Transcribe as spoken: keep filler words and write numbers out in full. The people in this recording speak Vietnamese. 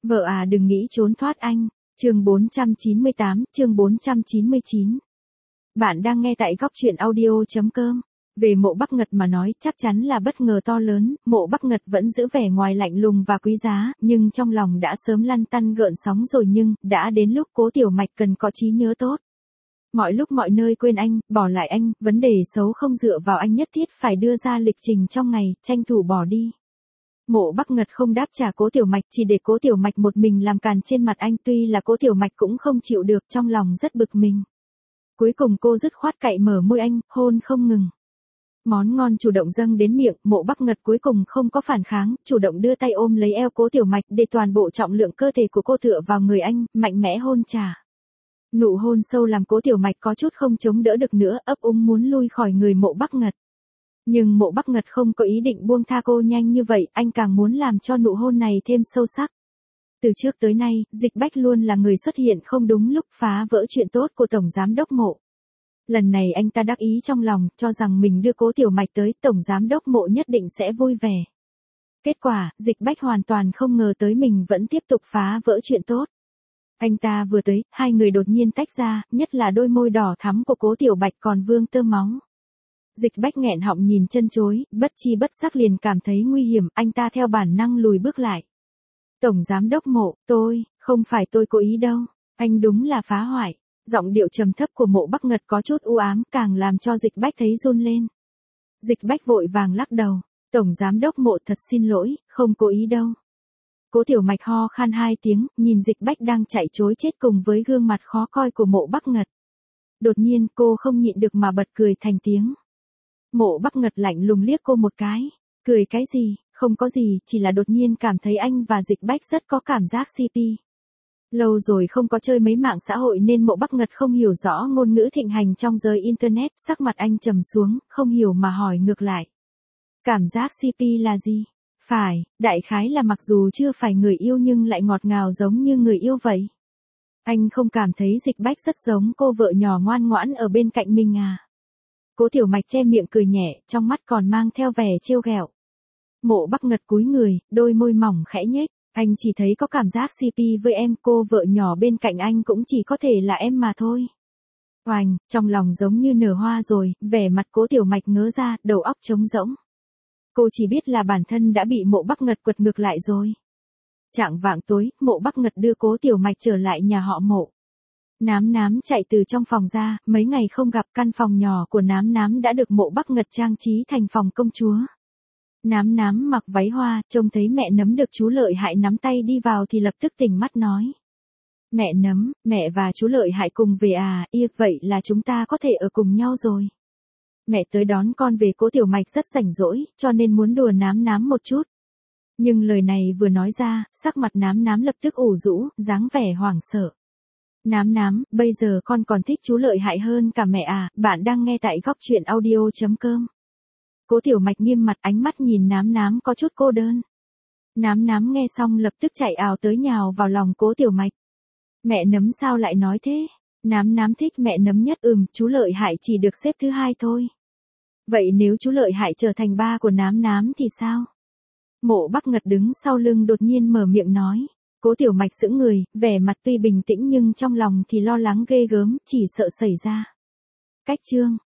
Vợ à đừng nghĩ trốn thoát anh. Chương bốn trăm chín mươi tám, chương bốn trăm chín mươi chín. Bạn đang nghe tại góc truyện audio.com. Về Mộ Bắc Ngật mà nói, chắc chắn là bất ngờ to lớn. Mộ Bắc Ngật vẫn giữ vẻ ngoài lạnh lùng và quý giá, nhưng trong lòng đã sớm lăn tăn gợn sóng rồi. Nhưng đã đến lúc Cố Tiểu Mạch cần có trí nhớ tốt. Mọi lúc mọi nơi quên anh, bỏ lại anh, vấn đề xấu không dựa vào anh, nhất thiết phải đưa ra lịch trình trong ngày, tranh thủ bỏ đi. Mộ Bắc Ngật không đáp trả Cố Tiểu Mạch, chỉ để Cố Tiểu Mạch một mình làm càn trên mặt anh. Tuy là Cố Tiểu Mạch cũng không chịu được, trong lòng rất bực mình. Cuối cùng cô dứt khoát cạy mở môi anh, hôn không ngừng. Món ngon chủ động dâng đến miệng, Mộ Bắc Ngật cuối cùng không có phản kháng, chủ động đưa tay ôm lấy eo Cố Tiểu Mạch, để toàn bộ trọng lượng cơ thể của cô tựa vào người anh, mạnh mẽ hôn trả. Nụ hôn sâu làm Cố Tiểu Mạch có chút không chống đỡ được nữa, ấp úng muốn lui khỏi người Mộ Bắc Ngật. Nhưng Mộ Bắc Ngật không có ý định buông tha cô nhanh như vậy, anh càng muốn làm cho nụ hôn này thêm sâu sắc. Từ trước tới nay, Dịch Bách luôn là người xuất hiện không đúng lúc, phá vỡ chuyện tốt của Tổng Giám Đốc Mộ. Lần này anh ta đắc ý trong lòng, cho rằng mình đưa Cố Tiểu Mạch tới, Tổng Giám Đốc Mộ nhất định sẽ vui vẻ. Kết quả, Dịch Bách hoàn toàn không ngờ tới mình vẫn tiếp tục phá vỡ chuyện tốt. Anh ta vừa tới, hai người đột nhiên tách ra, nhất là đôi môi đỏ thắm của Cố Tiểu Bạch còn vương tơ máu. Dịch Bách nghẹn họng nhìn chân chối, bất chi bất giác liền cảm thấy nguy hiểm, anh ta theo bản năng lùi bước lại. Tổng Giám Đốc Mộ, tôi, không phải tôi cố ý đâu, anh đúng là phá hoại. Giọng điệu trầm thấp của Mộ Bắc Ngật có chút u ám, càng làm cho Dịch Bách thấy run lên. Dịch Bách vội vàng lắc đầu, Tổng Giám Đốc Mộ thật xin lỗi, không cố ý đâu. Cố Tiểu Mạch ho khan hai tiếng, nhìn Dịch Bách đang chạy trối chết cùng với gương mặt khó coi của Mộ Bắc Ngật. Đột nhiên cô không nhịn được mà bật cười thành tiếng. Mộ Bắc Ngật lạnh lùng liếc cô một cái. Cười cái gì, không có gì, chỉ là đột nhiên cảm thấy anh và Dịch Bách rất có cảm giác xê pê. Lâu rồi không có chơi mấy mạng xã hội nên Mộ Bắc Ngật không hiểu rõ ngôn ngữ thịnh hành trong giới Internet, sắc mặt anh trầm xuống, không hiểu mà hỏi ngược lại. Cảm giác xê pê là gì? Phải, đại khái là mặc dù chưa phải người yêu nhưng lại ngọt ngào giống như người yêu vậy. Anh không cảm thấy Dịch Bách rất giống cô vợ nhỏ ngoan ngoãn ở bên cạnh mình à? Cố Tiểu Mạch che miệng cười nhẹ, trong mắt còn mang theo vẻ trêu ghẹo. Mộ Bắc Ngật cúi người, đôi môi mỏng khẽ nhếch, anh chỉ thấy có cảm giác xê pê với em, cô vợ nhỏ bên cạnh anh cũng chỉ có thể là em mà thôi. Oành, trong lòng giống như nở hoa rồi, vẻ mặt Cố Tiểu Mạch ngớ ra, đầu óc trống rỗng. Cô chỉ biết là bản thân đã bị Mộ Bắc Ngật quật ngược lại rồi. Chạng vạng tối, Mộ Bắc Ngật đưa Cố Tiểu Mạch trở lại nhà họ Mộ. Nám Nám chạy từ trong phòng ra, mấy ngày không gặp, căn phòng nhỏ của Nám Nám đã được Mộ Bắc Ngật trang trí thành phòng công chúa. Nám Nám mặc váy hoa, trông thấy mẹ Nấm được chú Lợi Hại nắm tay đi vào thì lập tức tỉnh mắt nói. Mẹ Nấm, mẹ và chú Lợi Hại cùng về à, ia vậy là chúng ta có thể ở cùng nhau rồi. Mẹ tới đón con về. Cố Tiểu Mạch rất rảnh rỗi, cho nên muốn đùa Nám Nám một chút. Nhưng lời này vừa nói ra, sắc mặt Nám Nám lập tức ủ rũ, dáng vẻ hoảng sợ. Nám Nám, bây giờ con còn thích chú Lợi Hại hơn cả mẹ à, bạn đang nghe tại góc truyện audio.com. Cố Tiểu Mạch nghiêm mặt, ánh mắt nhìn Nám Nám có chút cô đơn. Nám Nám nghe xong lập tức chạy ào tới nhào vào lòng Cố Tiểu Mạch. Mẹ Nấm sao lại nói thế? Nám Nám thích mẹ Nấm nhất. Ừm, chú Lợi Hại chỉ được xếp thứ hai thôi. Vậy nếu chú Lợi Hại trở thành ba của Nám Nám thì sao? Mộ Bắc Ngật đứng sau lưng đột nhiên mở miệng nói. Cố Tiểu Mạch sững người, vẻ mặt tuy bình tĩnh nhưng trong lòng thì lo lắng ghê gớm, chỉ sợ xảy ra. Cách chương,